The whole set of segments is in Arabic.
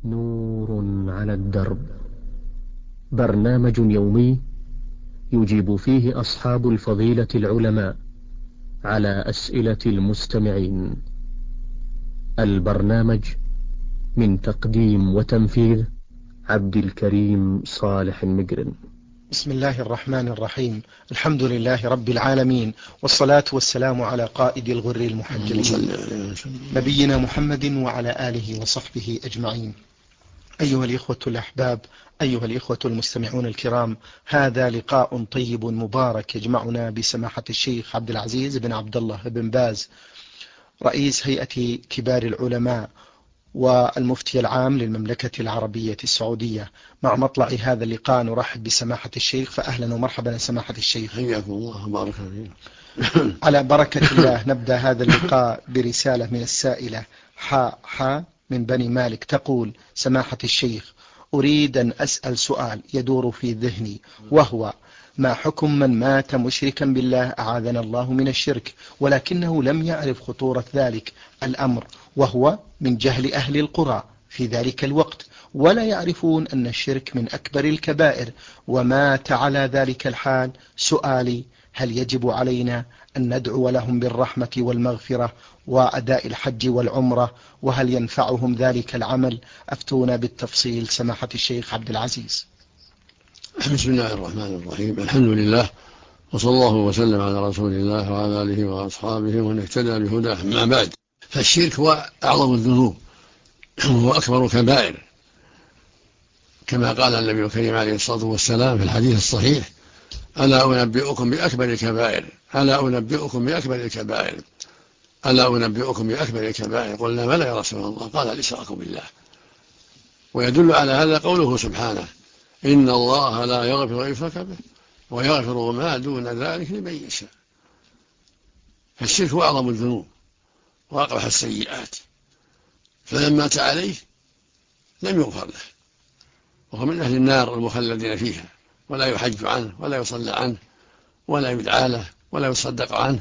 نور على الدرب، برنامج يومي يجيب فيه أصحاب الفضيلة العلماء على أسئلة المستمعين. البرنامج من تقديم وتنفيذ عبد الكريم صالح المقرن. بسم الله الرحمن الرحيم. الحمد لله رب العالمين، والصلاة والسلام على قائد الغر المحجلين نبينا محمد وعلى آله وصحبه أجمعين. أيها الإخوة الأحباب، أيها الإخوة المستمعون الكرام، هذا لقاء طيب مبارك يجمعنا بسماحة الشيخ عبد العزيز بن عبد الله بن باز، رئيس هيئة كبار العلماء والمفتي العام للمملكة العربية السعودية. مع مطلع هذا اللقاء نرحب بسماحة الشيخ، فأهلا ومرحبا سماحة الشيخ. حياكم الله وبارك فيكم. على بركة الله نبدأ هذا اللقاء برسالة من السائلة حاء من بني مالك، تقول: سماحة الشيخ، أريد أن أسأل سؤال يدور في ذهني، وهو: ما حكم من مات مشركا بالله أعاذنا الله من الشرك، ولكنه لم يعرف خطورة ذلك الأمر، وهو من جهل أهل القرى في ذلك الوقت، ولا يعرفون أن الشرك من أكبر الكبائر، ومات على ذلك الحال؟ سؤالي: هل يجب علينا أن ندعو لهم بالرحمة والمغفرة وأداء الحج والعمرة، وهل ينفعهم ذلك العمل؟ أفتونا بالتفصيل سماحة الشيخ عبد العزيز. بسم الله الرحمن الرحيم. الحمد لله، وصلى الله وسلم على رسول الله وعلى آله وأصحابه ومن اهتدى بهداه. أما بعد، فالشرك هو أعظم الذنوب وهو أكبر كبائر، كما قال النبي الكريم عليه الصلاة والسلام في الحديث الصحيح: ألا أنبئكم بأكبر الكبائر، ألا أنبئكم بأكبر الكبائر، ألا أنبئكم بأكبر الكبائر. قلنا: بلى يا رسول الله. قال: الإشراك بالله. ويدل على هذا قوله سبحانه: إن الله لا يغفر أن يشرك به ويغفر ما دون ذلك لمن يشاء. فالشرك هو أعظم الذنوب وأقبح السيئات، فمن مات عليه لم يغفر له، وهو من أهل النار المخلدين فيها، ولا يحج عنه ولا يصلى عنه ولا يدعى له ولا يصدق عنه،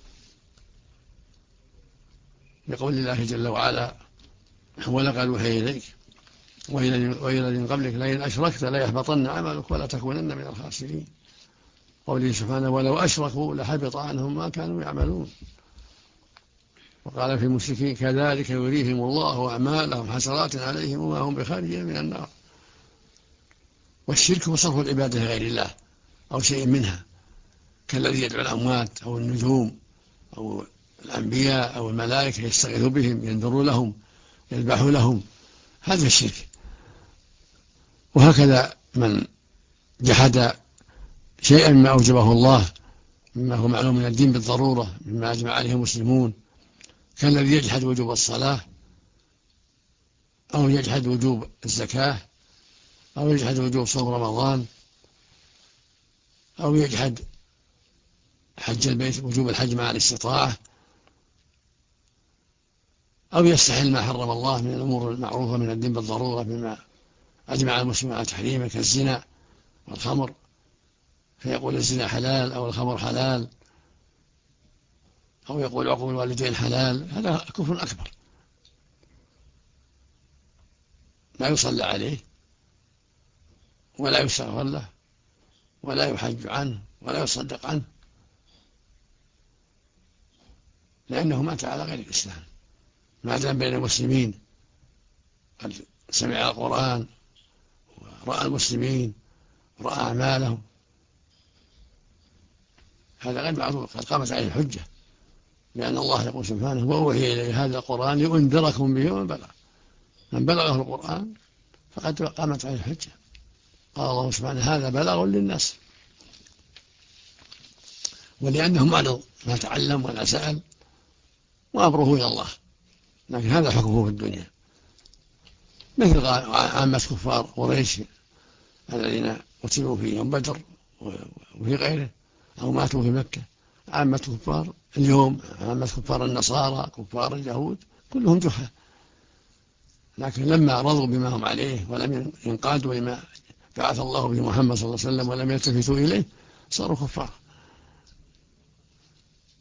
لقول الله جل وعلا: ولقد أوحي إليك وإلى الذين قبلك لئن أشركت ليحبطن عملك ولا تكونن من الخاسرين. قوله سبحانه: ولو أشركوا لحبط عنهم ما كانوا يعملون. وقال في المشركين: كذلك يريهم الله أعمالهم حسرات عليهم وما هم بخارجين من النار. والشرك هو صرف العبادة لغير الله أو شيء منها، كالذي يدعو الأموات أو النجوم أو الأنبياء أو الملائكة، يستغيث بهم، ينذر لهم، يذبح لهم، هذا الشرك. وهكذا من جحد شيئا مما أوجبه الله مما هو معلوم من الدين بالضرورة مما أجمع عليه المسلمون، كالذي يجحد وجوب الصلاة أو يجحد وجوب الزكاة أو يجحد وجوب صوم رمضان أو يجحد حج البيت، وجوب الحج مع الاستطاعة، أو يستحل ما حرم الله من الأمور المعروفة من الدين بالضرورة مما أجمع المسلمون على تحريمه، كالزنا والخمر، فيقول الزنا حلال أو الخمر حلال، أو يقول عقوق الوالدين حلال. هذا كفر أكبر، لا يصلى عليه ولا يستغفر له ولا يحج عنه ولا يصدق عنه، لأنه مات على غير الإسلام. ما دام بين المسلمين قد سمع القرآن ورأى المسلمين ورأى أعمالهم، هذا غير معروف، قد قامت عليه الحجة، لأن الله يقول سبحانه: وأوحي إلي هذا القرآن لأنذركم به ومن بلغ. من بلغه القرآن فقد قامت عليه الحجة. قال الله سبحانه: هذا بلاغ للناس. ولأنه معرض ما تعلم ولا سأل وأمره إلى الله، لكن هذا حكمه في الدنيا، مثل عامة كفار قريش الذين قتلوا في يوم بدر وفي غيره أو ماتوا في مكة. عامة كفار اليوم، عامة كفار النصارى، كفار اليهود، كلهم جحا، لكن لما رضوا بما هم عليه ولم ينقادوا لما بعث الله به محمد صلى الله عليه وسلم ولم يلتفتوا إليه صاروا كفار.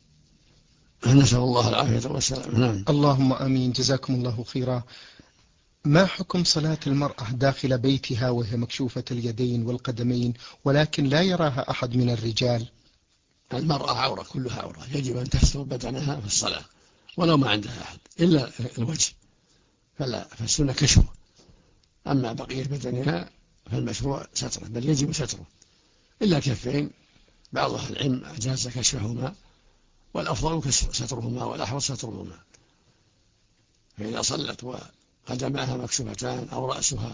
نسأل الله العافية والسلام. نعم. اللهم آمين، جزاكم الله خيرا. ما حكم صلاة المرأة داخل بيتها وهي مكشوفة اليدين والقدمين ولكن لا يراها أحد من الرجال؟ المرأة عورة، كلها عورة، يجب أن تستر بدنها في الصلاة ولو ما عندها أحد إلا الوجه، فالسنة كشفه. أما بقية بدنها فالمشروع ستره، بل يجب ستره إلا الكفين. بعض أهل العلم أجاز كشفهما، والأفضل سترهما والأحوط سترهما. فإذا صلت وقدماها مكشوفتان أو رأسها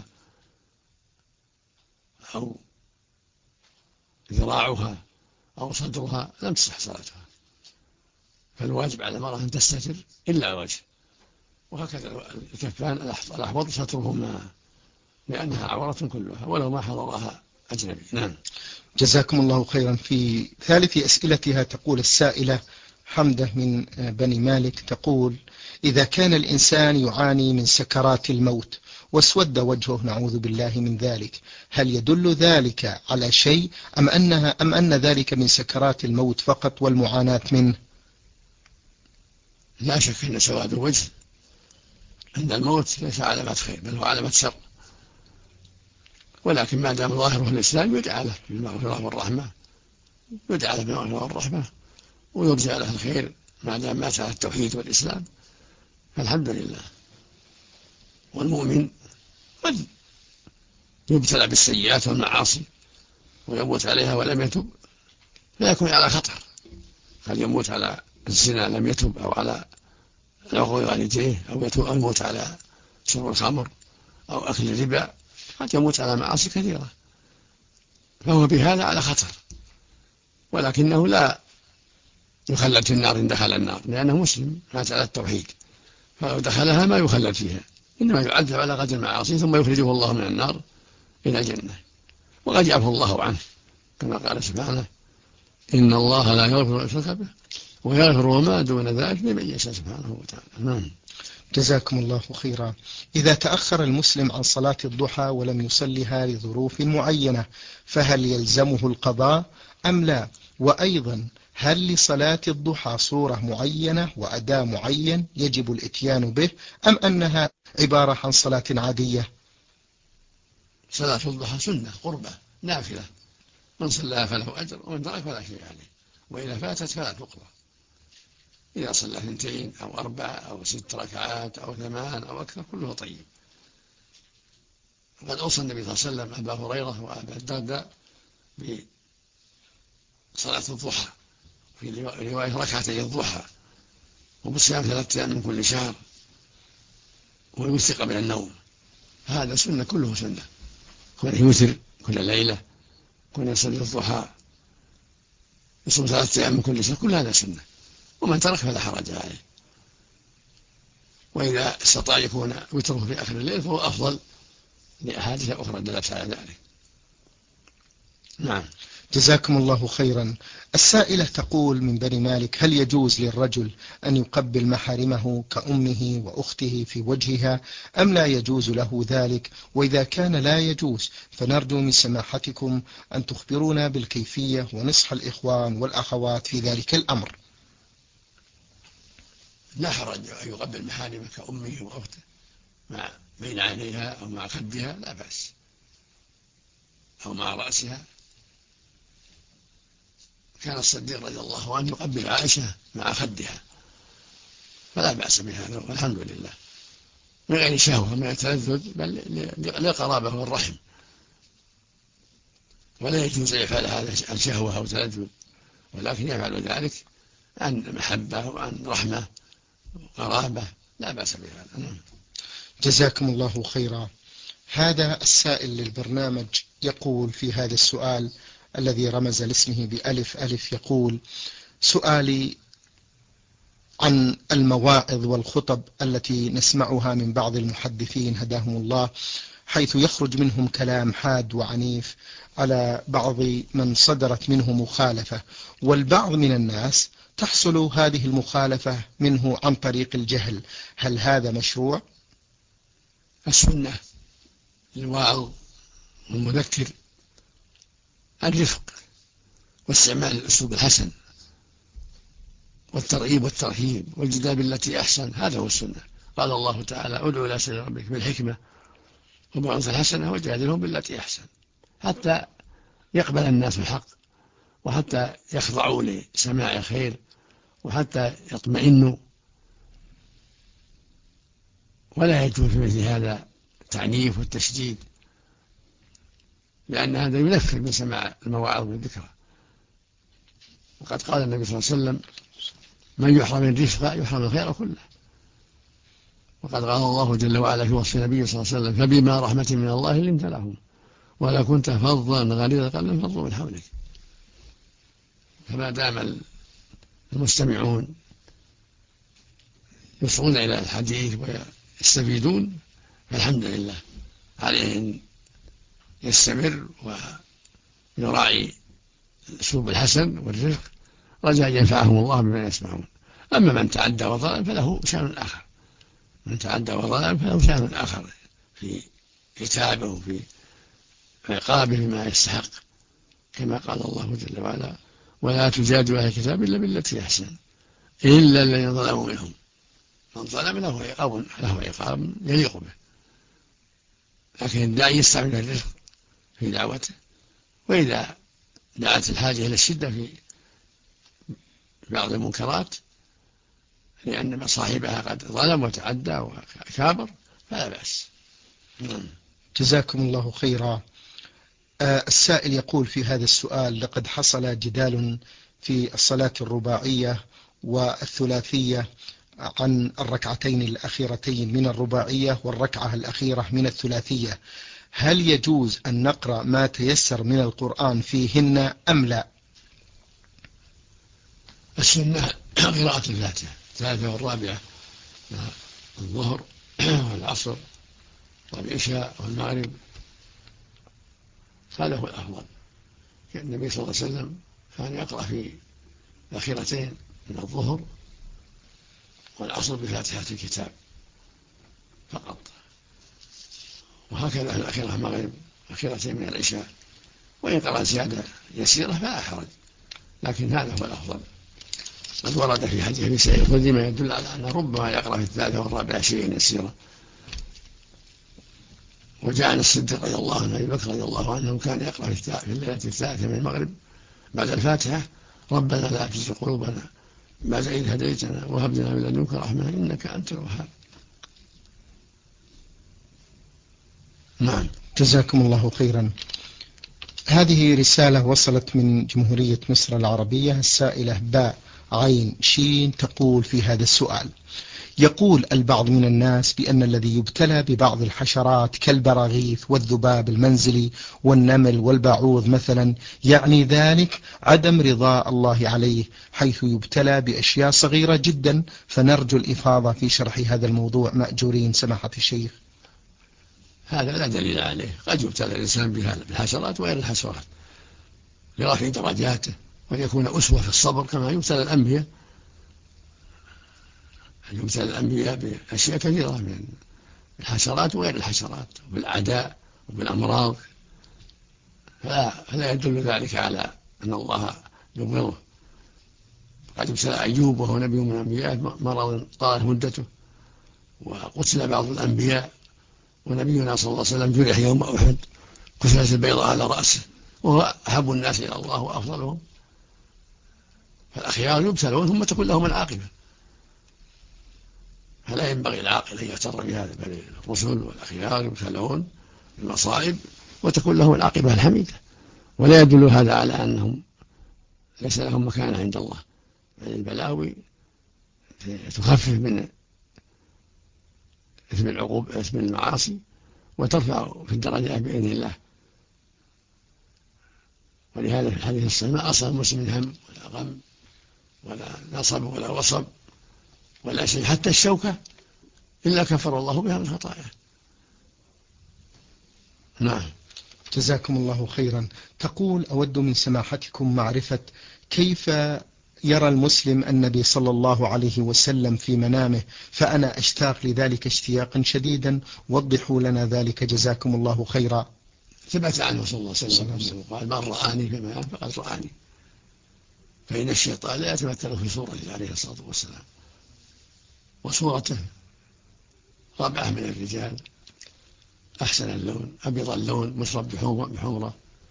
أو ذراعها أو صدرها لم تصح صلاتها، فالواجب على المرأة أن تستتر إلا الوجه، وهكذا الكفان الأحوط سترهما لأنها عورة كلها ولو ما حضرها أجنبي. نعم. جزاكم الله خيرا. في ثالث أسئلتها تقول السائلة حمدة من بني مالك، تقول: إذا كان الإنسان يعاني من سكرات الموت واسود وجهه نعوذ بالله من ذلك، هل يدل ذلك على شيء أم أن ذلك من سكرات الموت فقط والمعاناة منه؟ لا شك أن سواد الوجه عند الموت ليس علامة خير، بل هو علامة شر، ولكن ما دام ظاهره الإسلام يدعى له بالمغفرة والرحمة، يدعى له بالمغفرة والرحمة ويرجى له الخير ما دام مات على التوحيد والإسلام، فالحمد لله. والمؤمن قد يبتلى بالسيئات والمعاصي ويموت عليها ولم يتب، فيكون على خطر، قد يموت على الزنا لم يتب، أو على عقوق والديه، أو يموت على شرب الخمر أو أكل الربا، قد يموت على معاصي كثيرة، فهو بهذا على خطر، ولكنه لا يخلد في النار إن دخل النار، لأنه مسلم مات على التوحيد، فلو دخلها ما يخلد فيها، إنما يعذب على قدر المعاصي ثم يخرجه الله من النار إلى الجنة، وقد يعفو الله عنه كما قال سبحانه: إن الله لا يغفر أن يشرك به ويغفر وما دون ذلك لمن يشاء سبحانه وتعالى. نعم. جزاكم الله خيرا. إذا تأخر المسلم عن صلاة الضحى ولم يصلها لظروف معينة فهل يلزمه القضاء أم لا؟ وأيضا هل لصلاة الضحى صورة معينة وأداء معين يجب الإتيان به أم أنها عبارة عن صلاة عادية؟ صلاة الضحى سنة قربة نافلة، من صلاها فله أجر ومن ترك فلا شيء عليه، وإذا فاتت فلا تقضى. إذا صلى 2 أو 4 أو 6 ركعات أو 8 أو أكثر كله طيب. وقد أوصى النبي صلى الله عليه وسلم أبا هريرة وأبا الدرداء بصلاة الضحى، في رواية ركعتي الضحى، وبصيام 3 أيام من كل شهر، ويوثق قبل النوم. هذا سنة، كله سنة، كونه يوتر كل ليلة، كونه يصلي الضحى، يصوم 3 أيام من كل شهر، كل هذا سنة، ومن ترك فلا حرج عليه. وإذا استطاع يكون وتره في آخر الليل فهو أفضل لأحاديث أخرى دلت على ذلك. نعم. جزاكم الله خيرا. السائلة تقول من بني مالك: هل يجوز للرجل أن يقبل محارمه كأمه وأخته في وجهها أم لا يجوز له ذلك؟ وإذا كان لا يجوز فنرجو من سماحتكم أن تخبرونا بالكيفية ونصح الإخوان والأخوات في ذلك الأمر. لا حرج أن يقبل محارمه كأمه وأخته مع بين عينيها أو مع خدها، لا بأس، أو مع رأسها. كان الصديق رضي الله عنه يقبل عائشة مع خدها، فلا بأس بهذا، والحمد لله، من غير شهوة من التلذذ، بل للقرابة والرحم، ولا يجوز أن يفعل هذا عن شهوة أو تلذذ، ولكن يفعل ذلك عن محبة وعن رحمة وقرابة، لا بأس بهذا. جزاكم الله خيرا. هذا السائل للبرنامج يقول في هذا السؤال الذي رمز لاسمه بألف ألف، يقول: سؤالي عن المواعظ والخطب التي نسمعها من بعض المحدثين هداهم الله، حيث يخرج منهم كلام حاد وعنيف على بعض من صدرت منه مخالفة، والبعض من الناس تحصل هذه المخالفة منه عن طريق الجهل، هل هذا مشروع؟ السنة للواعظ والمذكر الرفق واستعمال الأسلوب الحسن والترغيب والترهيب والجدال بالتي أحسن، هذا هو السنة، قال الله تعالى ادعو إلى سبيل ربك بالحكمة وبالموعظة الحسنة وجادلهم بالتي أحسن، حتى يقبل الناس الحق، وحتى يخضعوا لسماع الخير، وحتى يطمئنوا. ولا يجوز في مثل هذا التعنيف والتشديد، لأن هذا ينفر من سماع المواعظ والذكرى. وقد قال النبي صلى الله عليه وسلم من يحرم الرفق يحرم الخير كله. وقد قال الله جل وعلا في وصف النبي صلى الله عليه وسلم فبما رحمة من الله لنت لهم ولا كنت فظا غليظ القلب لانفضوا من حولك. فما دام المستمعون يصغون إلى الحديث ويستفيدون فالحمد لله، عليه أن يستمر ويراعي الأسلوب الحسن والرفق رجاء ينفعهم الله بما يسمعون. أما من تعدى وظلم فله شأن آخر، من تعدى وظلم فله شأن آخر في كتابه وفي عقابه بما يستحق، كما قال الله جل وعلا ولا تجادلوا أهل الكتاب إلا بالتي أحسن إلا الذين ظلموا منهم. من ظلم له عقاب يليق به، لكن الداعي يستعمل الرفق في دعوته، وإذا دعت الحاجة إلى الشدة في بعض المنكرات لأن صاحبها قد ظلم وتعدى وكابر فلا بأس. جزاكم الله خيرا. السائل يقول في هذا السؤال لقد حصل جدال في الصلاة الرباعية والثلاثية عن الركعتين الأخيرتين من الرباعية والركعة الأخيرة من الثلاثية، هل يجوز أن نقرأ ما تيسر من القرآن فيهن أم لا؟ السنة قراءة الفاتحة الثالثة والرابعة الظهر والعصر والعشاء والمغرب، هذا هو الأفضل. كان النبي صلى الله عليه وسلم كان يقرأ في الأخيرتين من الظهر والعصر بفاتحة الكتاب فقط، وهكذا الأخيرة المغرب الأخيرتين من العشاء، وإن قرأ زيادة يسيرة فلا حرج، لكن هذا هو الأفضل. قد ورد في حديث أبي سعيد الخدري ما يدل على أنه ربما يقرأ في الثالثة والرابعة شيئا يسيرا. وجاء عن الصديق رضي الله عنه أبي بكر رضي الله عنه كان يقرأ في الليلة الثالثة من المغرب بعد الفاتحة ربنا لا تزغ قلوبنا بعد إذ هديتنا وهب لنا من لدنك رحمة إنك أنت الوهاب. نعم. جزاكم الله خيرا. هذه رسالة وصلت من جمهورية مصر العربية، السائلة باء عين شين تقول في هذا السؤال: يقول البعض من الناس بأن الذي يبتلى ببعض الحشرات كالبراغيث والذباب المنزلي والنمل والباعوض مثلا يعني ذلك عدم رضاء الله عليه، حيث يبتلى بأشياء صغيرة جدا، فنرجو الإفاضة في شرح هذا الموضوع مأجورين سماحة الشيخ. هذا لا دليل عليه، قد يبتلى الإنسان بالحشرات وغير الحشرات لرفع درجاته وليكون أسوة في الصبر كما يبتلى الأنبياء. يبتلى الأنبياء بأشياء كثيرة من الحشرات وغير الحشرات وبالأعداء وبالأمراض، فلا يدل ذلك على أن الله يبغضه. قد ابتلى أيوب وهو نبي من الأنبياء مرض طالت مدته، وقتل بعض الأنبياء، ونبينا صلى الله عليه وسلم جرح يوم أحد كسرت البيضاء على رأسه وهو أحب الناس إلى الله وأفضلهم. فالأخيار يبتلون ثم تكون لهم العاقبة، فلا ينبغي العاقل أن يغتر بهذا، بل الرسل والأخيار يبتلون بالمصائب وتكون لهم العاقبة الحميدة، ولا يدل هذا على أنهم ليس لهم مكانة عند الله، بل البلاوي تخفف من إثم المعاصي وترفع في الدرجات بإذن الله. ولهذا في الحديث الصحيح ما أصاب مسلم هم ولا غم ولا نصب ولا وصب ولا شيء حتى الشوكة إلا كفر الله بها من خطاياه. نعم. جزاكم الله خيرا. تقول: أود من سماحتكم معرفة كيف يرى المسلم النبي صلى الله عليه وسلم في منامه، فأنا أشتاق لذلك اشتياقا شديدا، وضحوا لنا ذلك جزاكم الله خيرا. ثبت عنه صلى الله عليه وسلم قال: من رآني في المنام فقد رآني، فإن الشيطان لا يتمثل في صورته عليه الصلاة والسلام، وصورته ربعة من الرجال أحسن اللون أبيض اللون مشرب بحمرة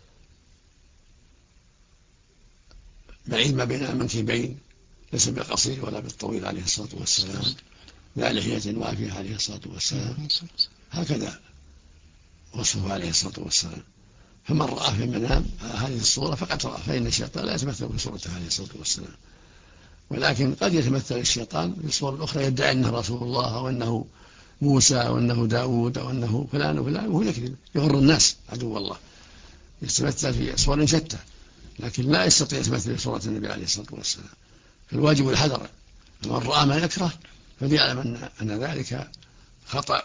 بعيد ما بين المنكبين ليس بالقصير ولا بالطويل عليه الصلاة والسلام لا لحية وافية عليه الصلاة والسلام هكذا وصفه عليه الصلاة والسلام. فمن رأى في المنام هذه الصورة فقد رأى، فإن الشيطان لا يتمثل بصورته عليه الصلاة والسلام، ولكن قد يتمثل الشيطان بالصور الأخرى يدعي أنه رسول الله أو أنه موسى أو أنه داود أو أنه فلان وفلان، وهو يكذب يغر الناس عدو الله، يتمثل في صور شتى لكن لا يستطيع يتمثل بصورة النبي عليه الصلاة والسلام. فالواجب الحذر، من رأى ما يكره فليعلم أن ذلك خطأ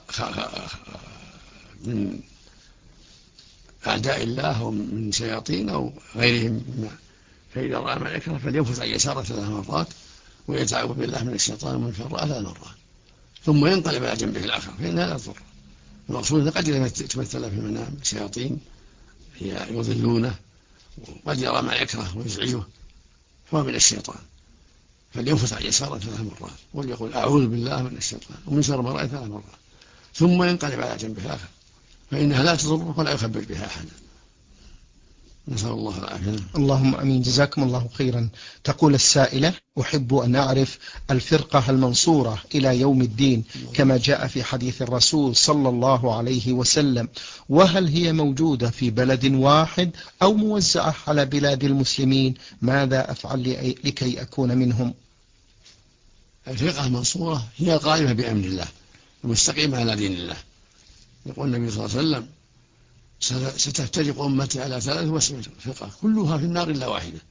من أعداء الله ومن شياطين أو غيرهم، فإذا رأى ما يكره فلينفث عن يساره 3 مرات ويتعوذ بالله من الشيطان ومن شر 3 مرات ثم ينقلب على جنبه الآخر فإنها لا تضر. المقصود أن قد يتمثل في المنام شياطين يضلونه وقد يرى ما يكره ويزعجه فهو من الشيطان، فلينفث عن يساره 3 مرات وليقول أعوذ بالله من الشيطان ومن شر ما رأى 3 مرات ثم ينقلب على جنبه الآخر فإنها لا تضر ولا يخبر بها أحدا. نسأل الله العافية. اللهم أمين. جزاكم الله خيرا. تقول السائلة: أحب أن أعرف الفرقة المنصورة إلى يوم الدين كما جاء في حديث الرسول صلى الله عليه وسلم، وهل هي موجودة في بلد واحد أو موزعة على بلاد المسلمين؟ ماذا أفعل لكي أكون منهم؟ الفرقة المنصورة هي القائمة بأمر الله المستقيمة على دين الله. يقول النبي صلى الله عليه وسلم: ستفترق أمتي على 73 فرقة كلها في النار إلا واحدة.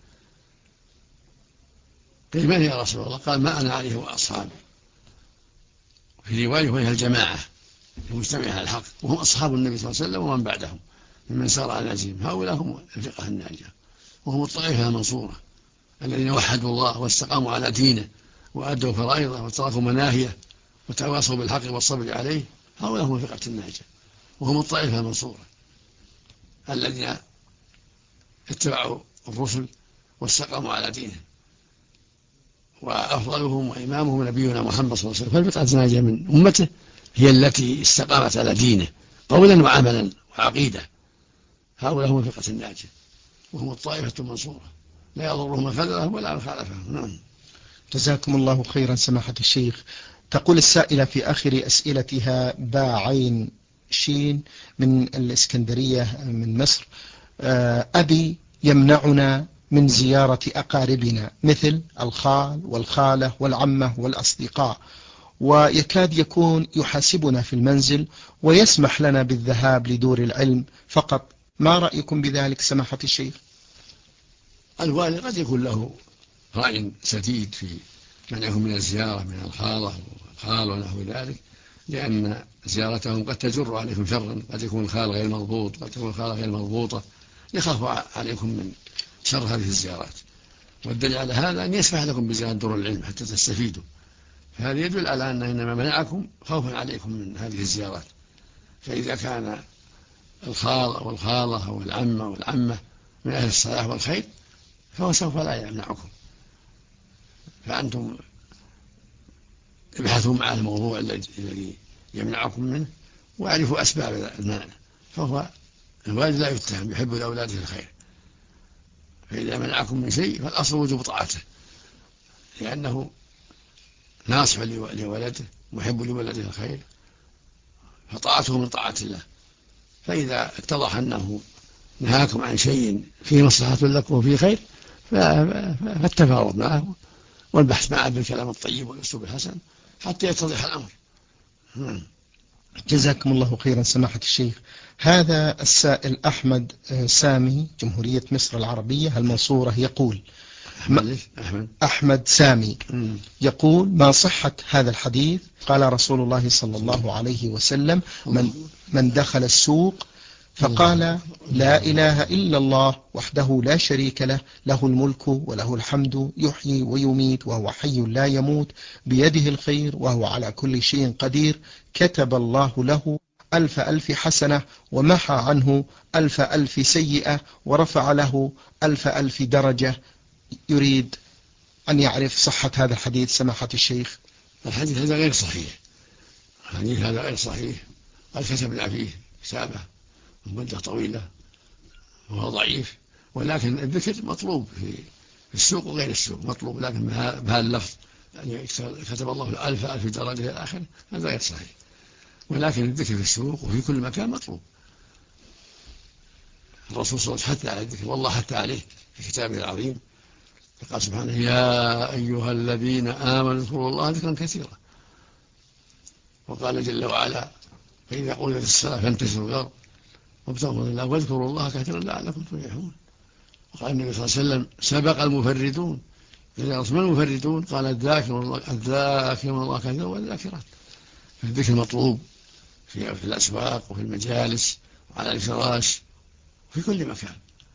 قيل: من يا رسول الله؟ قال: ما أنا عليه وأصحابي. في رواية: وهي الجماعة المجتمعة على الحق وهم أصحاب النبي صلى الله عليه وسلم ومن بعدهم ممن سار على نهجهم، هؤلاء هم الفرقة الناجية وهم الطائفة المنصورة الذين وحدوا الله واستقاموا على دينه وأدوا فرائضه وتركوا مناهيه وتواصوا بالحق والصبر عليه، هؤلاء هم الفرقة الناجية وهم الطائفة المنصورة الذين اتبعوا الرسل واستقاموا على دينه، وأفضلهم وإمامهم نبينا محمد صلى الله عليه وسلم. فالفرقة الناجية من أمته هي التي استقامت على دينه قولا وعملا وعقيدة، هؤلاء هم الفرقة الناجية وهم الطائفة المنصورة لا يضرهم من خذلهم ولا من خالفهم. نعم. جزاكم الله خيرا سماحة الشيخ. تقول السائلة في آخر أسئلتها باعين شين من الإسكندرية من مصر: أبي يمنعنا من زيارة أقاربنا مثل الخال والخالة والعمة والأصدقاء، ويكاد يكون يحاسبنا في المنزل ويسمح لنا بالذهاب لدور العلم فقط، ما رأيكم بذلك سماحة الشيخ؟ الوالد قد يكون له رأي سديد في منعهم من الزيارة من الخالة والخال ونحو ذلك، لأن زيارتهم قد تجر عليكم شرا، قد يكون الخال غير مضبوط، قد تكون الخالة غير مضبوطة، يخاف عليكم من شر هذه الزيارات. والدليل على هذا أن يسمح لكم بزيارة دور العلم حتى تستفيدوا، فهذا يدل على أن إنما منعكم خوفا عليكم من هذه الزيارات. فإذا كان الخال أو الخالة أو العمة والعمة من أهل الصلاح والخير فهو سوف لا يمنعكم، فأنتم ابحثوا مع الموضوع الذي يمنعكم منه واعرفوا أسباب المنع. فهو الوالد لا يتهم، يحب لأولاده الخير، فإذا منعكم من شيء فالأصل وجوب طاعته، لأنه ناصح لولده محب لولده الخير، فطاعته من طاعة الله. فإذا اتضح أنه نهاكم عن شيء فيه مصلحة لكم وفيه خير فالتفاوض معه والبحث معه بالكلام الطيب والأسلوب الحسن حتى يتضح الأمر. جزاكم الله خيرا سماحة الشيخ. هذا السائل أحمد سامي جمهورية مصر العربية المنصورة يقول: أحمد سامي يقول: ما صحة هذا الحديث؟ قال رسول الله صلى الله عليه وسلم: من دخل السوق فقال لا إله إلا الله وحده لا شريك له، له الملك وله الحمد يحيي ويميت وهو حي لا يموت بيده الخير وهو على كل شيء قدير، كتب الله له 1000 حسنة ومحى عنه 1000 سيئة ورفع له 1000 درجة. يريد أن يعرف صحة هذا الحديث سماحة الشيخ. الحديث هذا غير صحيح، الحديث هذا غير صحيح، قد كتبنا فيه كتابة مدة طويلة وهو ضعيف، ولكن الذكر مطلوب في السوق وغير السوق مطلوب، لكن بهذا اللفظ يعني كتب الله 1000 درجة إلى آخره هذا غير صحيح، ولكن الذكر في السوق وفي كل مكان مطلوب. الرسول صلى الله عليه وسلم حث على الذكر، والله حث عليه في كتابه العظيم، قال سبحانه: يا أيها الذين آمنوا اذكروا الله ذكرا كثيرا. وقال جل وعلا: فإذا قضيت الصلاة فانتشروا الأرض وابتغوا من الله واذكروا الله كثيرا لعلكم تفلحون. وقال النبي صلى الله عليه وسلم: سبق المفردون. إذا ما المفردون؟ قال: الذاكرون الله كثيرا والذاكرات. فالذكر مطلوب في الأسواق وفي المجالس وعلى الفراش في كل مكان.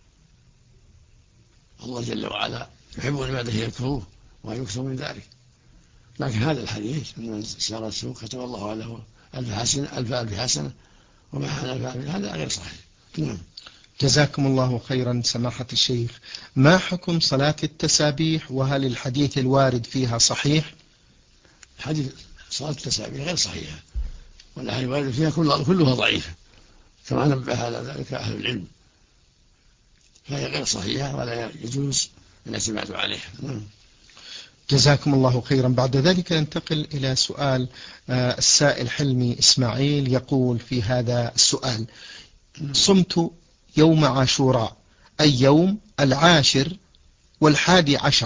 الله جل وعلا يحب عباده يذكروه ويكثر من ذلك. لكن هذا الحديث من سار السوق كتب الله عليه 1000 حسنة ومع هذا غير صحيح. نعم. جزاكم الله خيرا سماحة الشيخ. ما حكم صلاة التسابيح، وهل الحديث الوارد فيها صحيح؟ حديث صلاة التسابيح غير صحيحة، والأحاديث الواردة فيها كلها ضعيفة كما نبه على ذلك أهل العلم، فهي غير صحيحة ولا يجوز الاعتماد عليها. جزاكم الله خيرا. بعد ذلك ننتقل إلى سؤال السائل حلمي إسماعيل، يقول في هذا السؤال: صمت يوم عاشوراء أي يوم 10 و11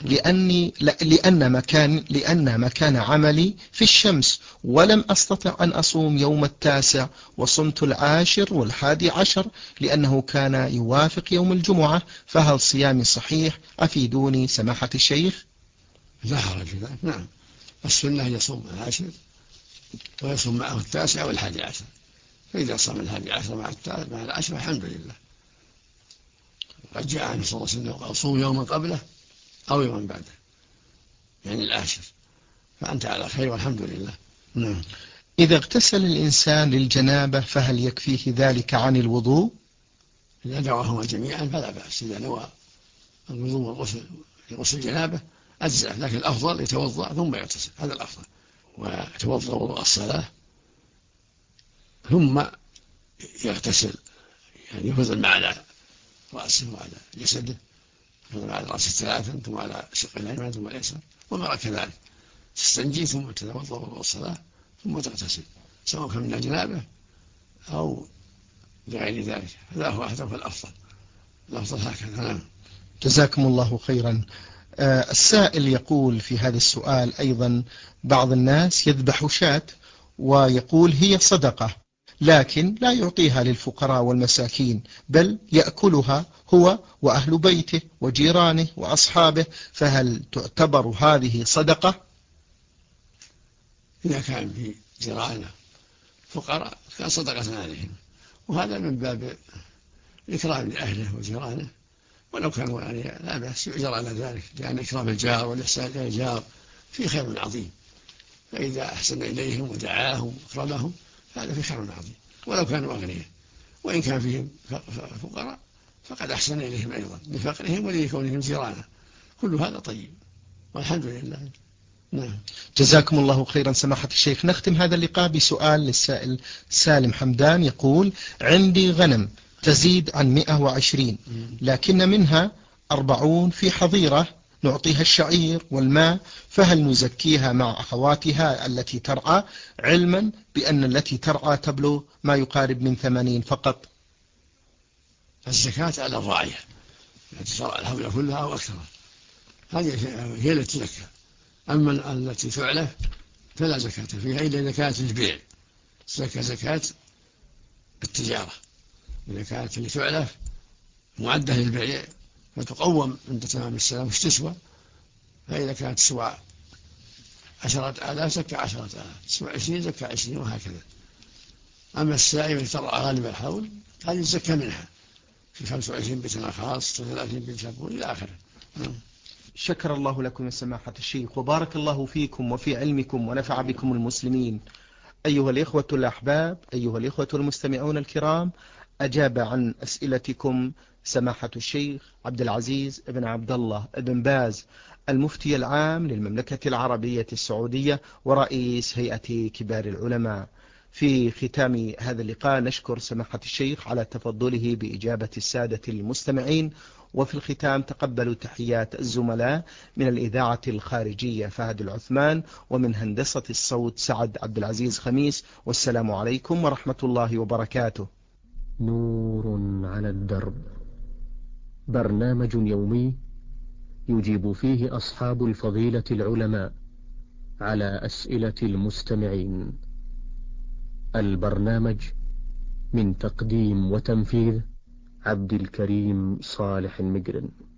لأن مكان عملي في الشمس، ولم أستطع أن أصوم يوم 9، وصمت 10 و11 لأنه كان يوافق يوم الجمعة، فهل صيامي صحيح؟ أفيدوني سماحة الشيخ. لا حرج في ذلك. نعم، السنة يصوم 10 ويصوم معه 9 و11، فإذا صام 11 مع 10 الحمد لله. قد جاء عنه صلى الله عليه وسلم قال: صوم يوما قبله أو يوما بعده، يعني 10، فأنت على خير والحمد لله. نعم. إذا اغتسل الإنسان للجنابة فهل يكفيه ذلك عن الوضوء؟ إذا نواهما جميعا فلا بأس، إذا نوى الوضوء والغسل لغسل الجنابة أجزأ، لكن الأفضل يتوضأ ثم يغتسل، هذا الأفضل. ويتوضأ وضوء الصلاة ثم يغتسل، يعني يفضل على رأسه وعلى جسده، يفضل على رأسه 3 ثم على شق الأيمن ثم اليسار، والمرأة كذلك تستنجي ثم تتوضأ وضوء الصلاة ثم تغتسل، سواء كان من الجنابة أو لغير ذلك، هذا هو الأفضل هكذا. نعم. جزاكم الله خيرا. السائل يقول في هذا السؤال أيضا: بعض الناس يذبح شاة ويقول هي صدقة، لكن لا يعطيها للفقراء والمساكين، بل يأكلها هو وأهل بيته وجيرانه وأصحابه، فهل تعتبر هذه صدقة؟ إذا كان في جيرانه فقراء كان صدقة عليهم، وهذا من باب الإكرام لأهله وجيرانه، ولو كانوا يعني لا بأس يؤجر على ذلك، لأن إكرام الجار والإحسان إلى الجار في خير عظيم، فإذا أحسن إليهم ودعاهم وأكرمهم هذا في خير عظيم، ولو كانوا أغنياء. وإن كان فيهم فقراء فقد أحسن إليهم أيضا لفقرهم ولكونهم جيرانه، كل هذا طيب والحمد لله. نعم. جزاكم الله خيرا سماحة الشيخ. نختم هذا اللقاء بسؤال للسائل سالم حمدان، يقول: عندي غنم تزيد عن 120، لكن منها 40 في حظيرة نعطيها الشعير والماء، فهل نزكيها مع أخواتها التي ترعى، علما بأن التي ترعى تبلغ ما يقارب من 80 فقط؟ الزكاة على الراعية التي ترعى الحظيرة كلها أو أكثرها، هذه هي التي تزكى. أما التي تعلف فلا زكاة فيها إلا إذا كانت للبيع، زكاة التجارة. إذا كانت اللي تعلف معدة للبيع فتقوم عند تمام السنة وش تسوى، فإذا كانت تسوى 10,000 زكى 10,000، تسوى 20 زكى 20، وهكذا. أما السائمة اللي ترعى غالب الحول هذه الزكاة منها، في 25 بنت خاص، 30 بنت لبون إلى آخره. شكر الله لكم يا سماحة الشيخ، وبارك الله فيكم وفي علمكم ونفع بكم المسلمين. أيها الإخوة الأحباب، أيها الإخوة المستمعون الكرام، أجاب عن أسئلتكم سماحة الشيخ عبد العزيز بن عبد الله بن باز المفتي العام للمملكة العربية السعودية ورئيس هيئة كبار العلماء. في ختام هذا اللقاء نشكر سماحة الشيخ على تفضله بإجابة السادة المستمعين، وفي الختام تقبلوا تحيات الزملاء من الإذاعة الخارجية فهد العثمان، ومن هندسة الصوت سعد عبد العزيز خميس، والسلام عليكم ورحمة الله وبركاته. نور على الدرب، برنامج يومي يجيب فيه أصحاب الفضيلة العلماء على أسئلة المستمعين. البرنامج من تقديم وتنفيذ عبد الكريم صالح المقرن.